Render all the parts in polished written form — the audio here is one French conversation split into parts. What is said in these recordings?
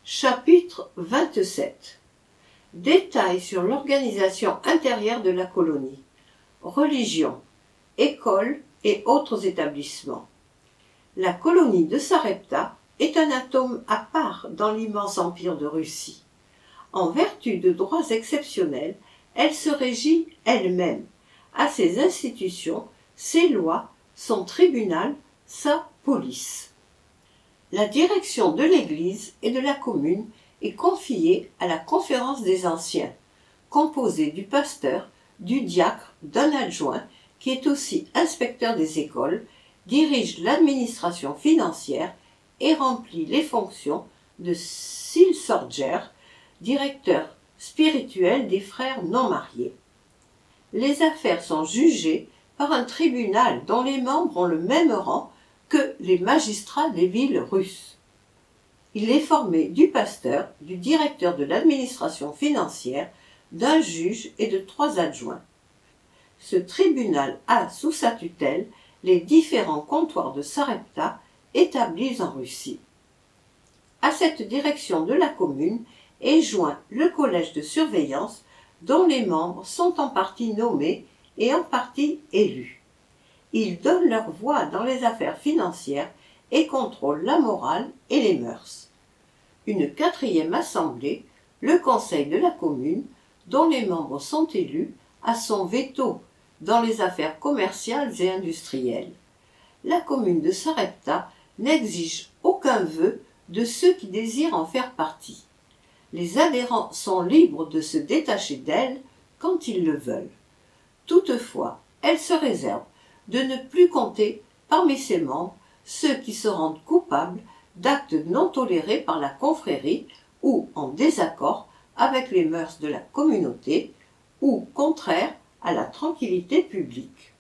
Chapitre 27. Détails sur l'organisation intérieure de la colonie. Religion, écoles et autres établissements. La colonie de Sarepta est un atome à part dans l'immense empire de Russie. En vertu de droits exceptionnels, elle se régit elle-même, à ses institutions, ses lois, son tribunal, sa police. La direction de l'Église et de la commune est confiée à la conférence des anciens, composée du pasteur, du diacre, d'un adjoint, qui est aussi inspecteur des écoles, dirige l'administration financière et remplit les fonctions de Seelsorger, directeur spirituel des frères non mariés. Les affaires sont jugées par un tribunal dont les membres ont le même rang que les magistrats des villes russes. Il est formé du pasteur, du directeur de l'administration financière, d'un juge et de 3 adjoints. Ce tribunal a sous sa tutelle les différents comptoirs de Sarepta établis en Russie. À cette direction de la commune est joint le collège de surveillance dont les membres sont en partie nommés et en partie élus. Ils donnent leur voix dans les affaires financières et contrôlent la morale et les mœurs. Une 4e assemblée, le conseil de la commune, dont les membres sont élus, a son veto dans les affaires commerciales et industrielles. La commune de Sarepta n'exige aucun vœu de ceux qui désirent en faire partie. Les adhérents sont libres de se détacher d'elle quand ils le veulent. Toutefois, elle se réserve de ne plus compter parmi ses membres ceux qui se rendent coupables d'actes non tolérés par la confrérie ou en désaccord avec les mœurs de la communauté ou contraires à la tranquillité publique.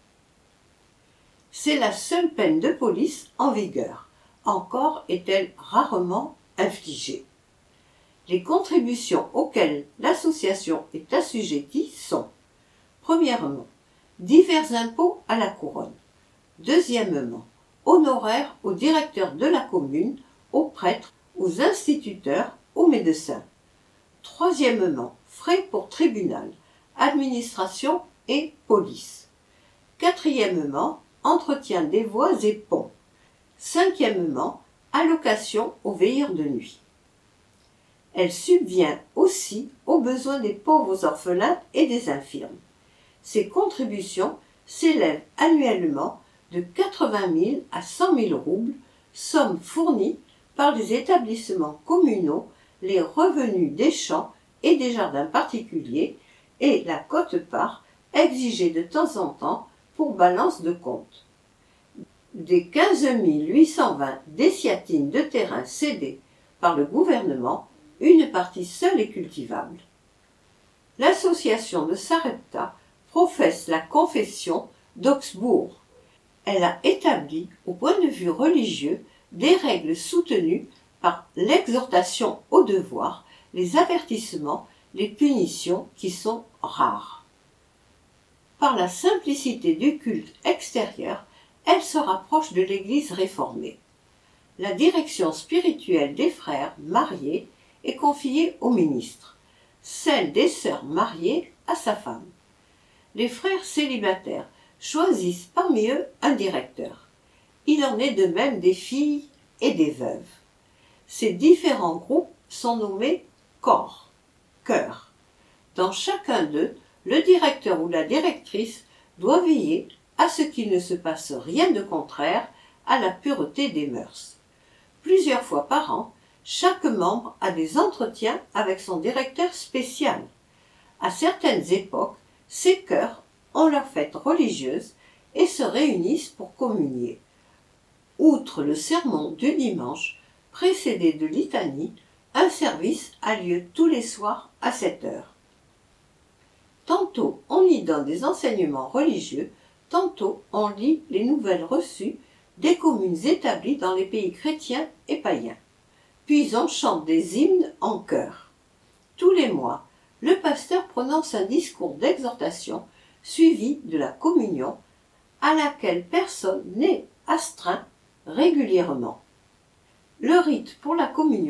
C'est la seule peine de police en vigueur. Encore est-elle rarement infligée. Les contributions auxquelles l'association est assujettie sont: premièrement, divers impôts à la couronne. Deuxièmement, honoraires aux directeurs de la commune, aux prêtres, aux instituteurs, aux médecins. Troisièmement, frais pour tribunal, administration et police. Quatrièmement, entretien des voies et ponts. Cinquièmement, allocation aux veilleurs de nuit. Elle subvient aussi aux besoins des pauvres orphelins et des infirmes. Ces contributions s'élèvent annuellement de 80 000 à 100 000 roubles, somme fournie par les établissements communaux, les revenus des champs et des jardins particuliers et la quote-part exigée de temps en temps pour balance de compte. Des 15 820 déciatines de terrain cédées par le gouvernement, une partie seule est cultivable. L'association de Sarepta professe la confession d'Augsbourg. Elle a établi, au point de vue religieux, des règles soutenues par l'exhortation au devoir, les avertissements, les punitions qui sont rares. Par la simplicité du culte extérieur, elle se rapproche de l'Église réformée. La direction spirituelle des frères mariés est confiée au ministre, celle des sœurs mariées à sa femme. Les frères célibataires choisissent parmi eux un directeur. Il en est de même des filles et des veuves. Ces différents groupes sont nommés corps, cœurs. Dans chacun d'eux, le directeur ou la directrice doit veiller à ce qu'il ne se passe rien de contraire à la pureté des mœurs. Plusieurs fois par an, chaque membre a des entretiens avec son directeur spécial. À certaines époques, ces chœurs ont leur fête religieuse et se réunissent pour communier. Outre le sermon du dimanche, précédé de litanie, un service a lieu tous les soirs à 7 heures. Tantôt on y donne des enseignements religieux, tantôt on lit les nouvelles reçues des communes établies dans les pays chrétiens et païens. Puis on chante des hymnes en chœur. Tous les mois, le pasteur prononce un discours d'exhortation suivi de la communion à laquelle personne n'est astreint régulièrement. Le rite pour la communion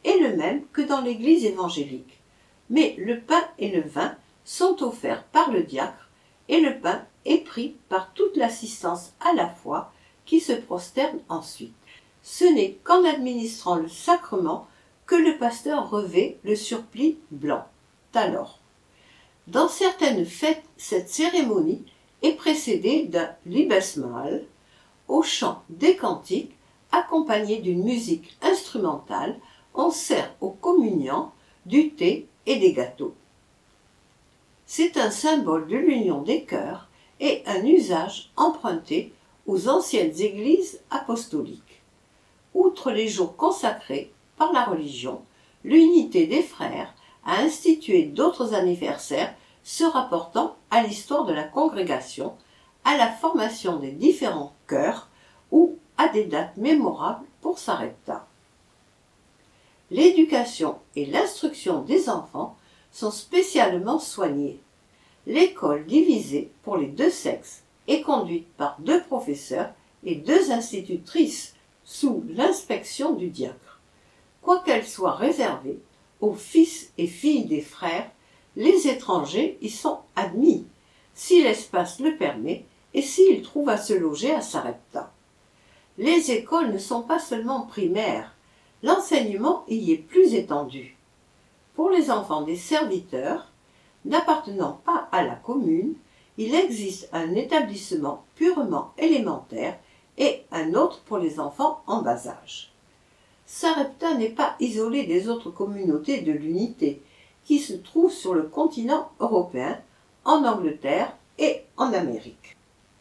est le même que dans l'église évangélique, mais le pain et le vin sont offerts par le diacre et le pain est pris par toute l'assistance à la foi qui se prosterne ensuite. Ce n'est qu'en administrant le sacrement que le pasteur revêt le surplis blanc. Alors, dans certaines fêtes, cette cérémonie est précédée d'un Liebesmahl au chant des cantiques accompagné d'une musique instrumentale. On sert aux communiants du thé et des gâteaux. C'est un symbole de l'union des cœurs et un usage emprunté aux anciennes églises apostoliques. Outre les jours consacrés par la religion, l'unité des frères a institué d'autres anniversaires se rapportant à l'histoire de la congrégation, à la formation des différents chœurs ou à des dates mémorables pour Sarepta. L'éducation et l'instruction des enfants sont spécialement soignées. L'école divisée pour les deux sexes est conduite par 2 professeurs et 2 institutrices sous l'inspection du diacre. Quoiqu'elle soit réservée aux fils et filles des frères, les étrangers y sont admis, si l'espace le permet et s'ils trouvent à se loger à Sarepta. Les écoles ne sont pas seulement primaires, l'enseignement y est plus étendu. Pour les enfants des serviteurs, n'appartenant pas à la commune, il existe un établissement purement élémentaire et un autre pour les enfants en bas âge. Sarepta n'est pas isolée des autres communautés de l'unité qui se trouvent sur le continent européen, en Angleterre et en Amérique.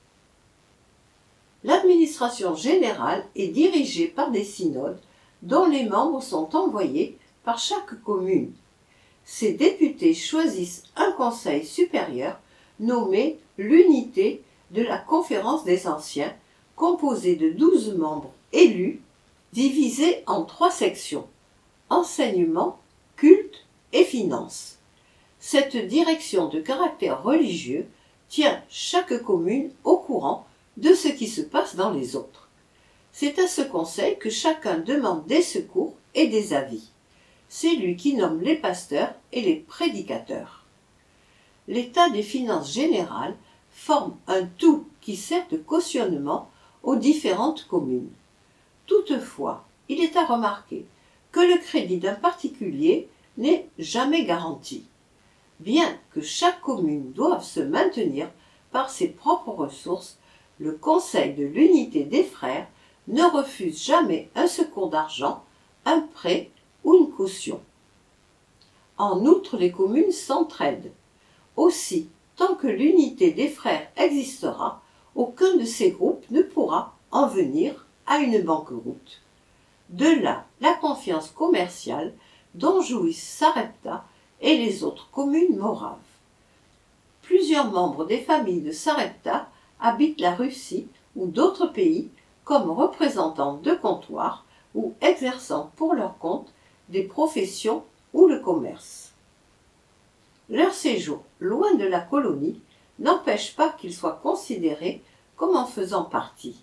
L'administration générale est dirigée par des synodes dont les membres sont envoyés par chaque commune. Ces députés choisissent un conseil supérieur nommé l'unité de la conférence des anciens, composé de 12 membres élus, divisés en 3 sections, enseignement, culte et finances. Cette direction de caractère religieux tient chaque commune au courant de ce qui se passe dans les autres. C'est à ce conseil que chacun demande des secours et des avis. C'est lui qui nomme les pasteurs et les prédicateurs. L'état des finances générales forme un tout qui sert de cautionnement aux différentes communes. Toutefois, il est à remarquer que le crédit d'un particulier n'est jamais garanti. Bien que chaque commune doive se maintenir par ses propres ressources, le Conseil de l'unité des frères ne refuse jamais un secours d'argent, un prêt ou une caution. En outre, les communes s'entraident. Aussi, tant que l'unité des frères existera, aucun de ces groupes ne pourra en venir à une banqueroute. De là la confiance commerciale dont jouissent Sarepta et les autres communes moraves. Plusieurs membres des familles de Sarepta habitent la Russie ou d'autres pays comme représentants de comptoirs ou exerçant pour leur compte des professions ou le commerce. Leur séjour loin de la colonie n'empêche pas qu'ils soient considérés comme en faisant partie.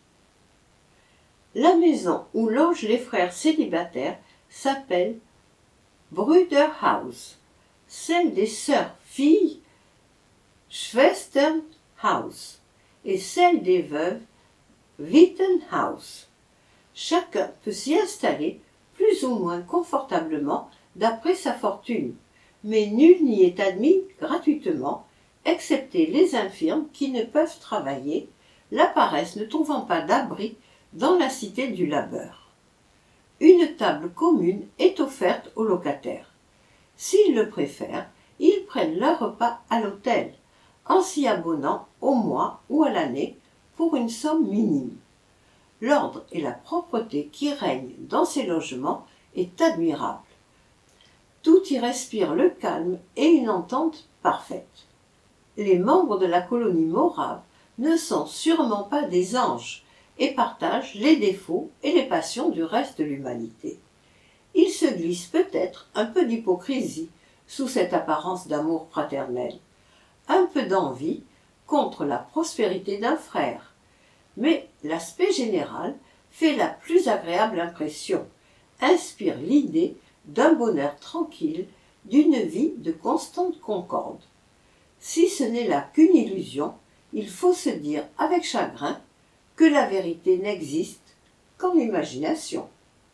La maison où logent les frères célibataires s'appelle Brüderhaus, celle des sœurs filles Schwesternhaus et celle des veuves Wittenhaus. Chacun peut s'y installer plus ou moins confortablement d'après sa fortune, mais nul n'y est admis gratuitement, excepté les infirmes qui ne peuvent travailler, la paresse ne trouvant pas d'abri dans la cité du labeur. Une table commune est offerte aux locataires. S'ils le préfèrent, ils prennent leur repas à l'hôtel, en s'y abonnant au mois ou à l'année pour une somme minime. L'ordre et la propreté qui règnent dans ces logements est admirable. Tout y respire le calme et une entente parfaite. Les membres de la colonie morave ne sont sûrement pas des anges et partagent les défauts et les passions du reste de l'humanité. Il se glisse peut-être un peu d'hypocrisie sous cette apparence d'amour fraternel, un peu d'envie contre la prospérité d'un frère, mais l'aspect général fait la plus agréable impression, inspire l'idée d'un bonheur tranquille, d'une vie de constante concorde. Si ce n'est là qu'une illusion, il faut se dire avec chagrin que la vérité n'existe qu'en imagination.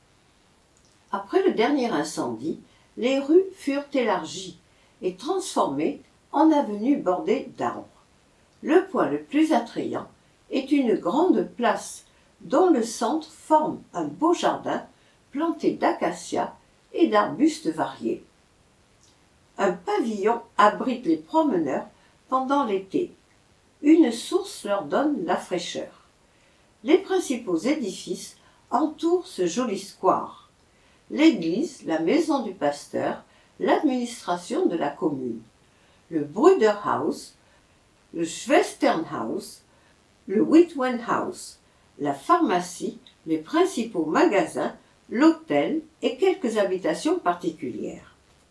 Après le dernier incendie, les rues furent élargies et transformées en avenues bordées d'arbres. Le point le plus attrayant est une grande place dont le centre forme un beau jardin planté d'acacias et d'arbustes variés. Un pavillon abrite les promeneurs pendant l'été. Une source leur donne la fraîcheur. Les principaux édifices entourent ce joli square. L'église, la maison du pasteur, l'administration de la commune, le Brüderhaus, le Schwesternhaus, le Witwenhaus, la pharmacie, les principaux magasins, l'hôtel et quelques habitations particulières.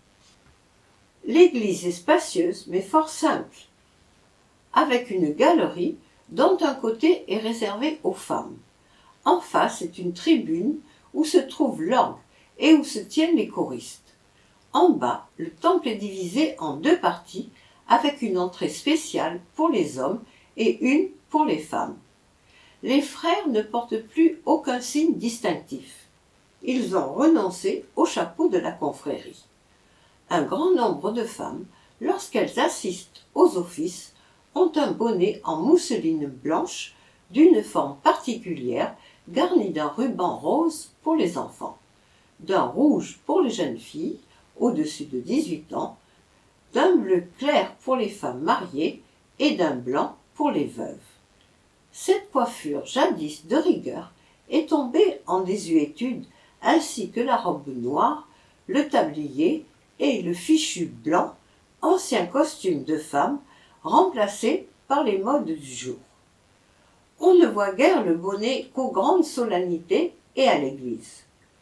L'église est spacieuse mais fort simple, avec une galerie dont un côté est réservé aux femmes. En face est une tribune où se trouve l'orgue et où se tiennent les choristes. En bas, le temple est divisé en deux parties avec une entrée spéciale pour les hommes et une pour les femmes. Les frères ne portent plus aucun signe distinctif. Ils ont renoncé au chapeau de la confrérie. Un grand nombre de femmes, lorsqu'elles assistent aux offices, ont un bonnet en mousseline blanche d'une forme particulière garni d'un ruban rose pour les enfants, d'un rouge pour les jeunes filles au-dessus de 18 ans, d'un bleu clair pour les femmes mariées et d'un blanc pour les veuves. Cette coiffure jadis de rigueur est tombée en désuétude, ainsi que la robe noire, le tablier et le fichu blanc, ancien costume de femme, remplacé par les modes du jour. On ne voit guère le bonnet qu'aux grandes solennités et à l'église.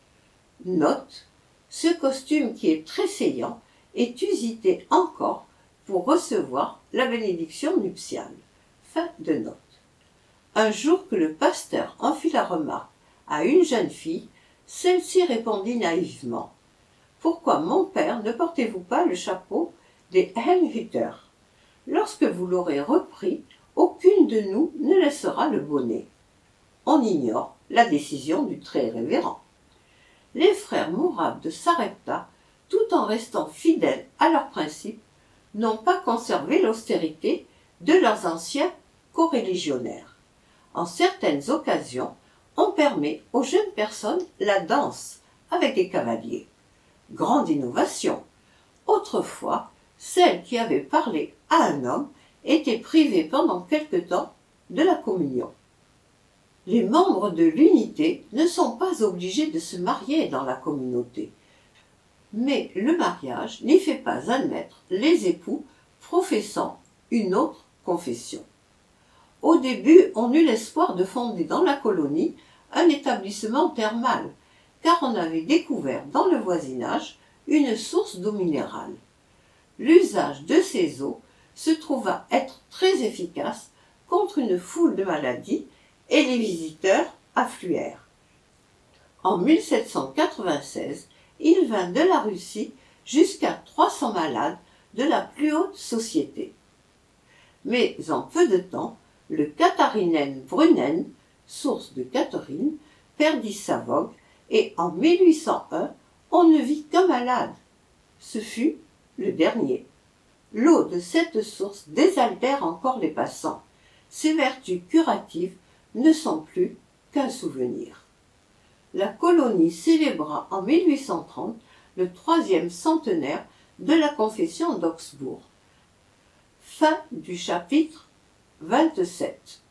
Note, ce costume qui est très saillant est usité encore pour recevoir la bénédiction nuptiale. Fin de note. Un jour que le pasteur en fit la remarque à une jeune fille, celle-ci répondit naïvement « Pourquoi, mon père, ne portez-vous pas le chapeau des Helmhütter ? Lorsque vous l'aurez repris, aucune de nous ne laissera le bonnet. » On ignore la décision du très révérend. Les frères mouraves de Sarepta, tout en restant fidèles à leurs principes, n'ont pas conservé l'austérité de leurs anciens coreligionnaires. En certaines occasions, on permet aux jeunes personnes la danse avec des cavaliers. Grande innovation. Autrefois, celle qui avait parlé à un homme était privée pendant quelque temps de la communion. Les membres de l'unité ne sont pas obligés de se marier dans la communauté, mais le mariage n'y fait pas admettre les époux professant une autre confession. Au début, on eut l'espoir de fonder dans la colonie un établissement thermal, car on avait découvert dans le voisinage une source d'eau minérale. L'usage de ces eaux se trouva être très efficace contre une foule de maladies et les visiteurs affluèrent. En 1796, il vint de la Russie jusqu'à 300 malades de la plus haute société. Mais en peu de temps, le Katharinenbrunnen, source de Catherine, perdit sa vogue et en 1801, on ne vit qu'un malade. Ce fut le dernier. L'eau de cette source désaltère encore les passants. Ses vertus curatives ne sont plus qu'un souvenir. La colonie célébra en 1830 le 3e centenaire de la confession d'Augsbourg. Fin du chapitre 27.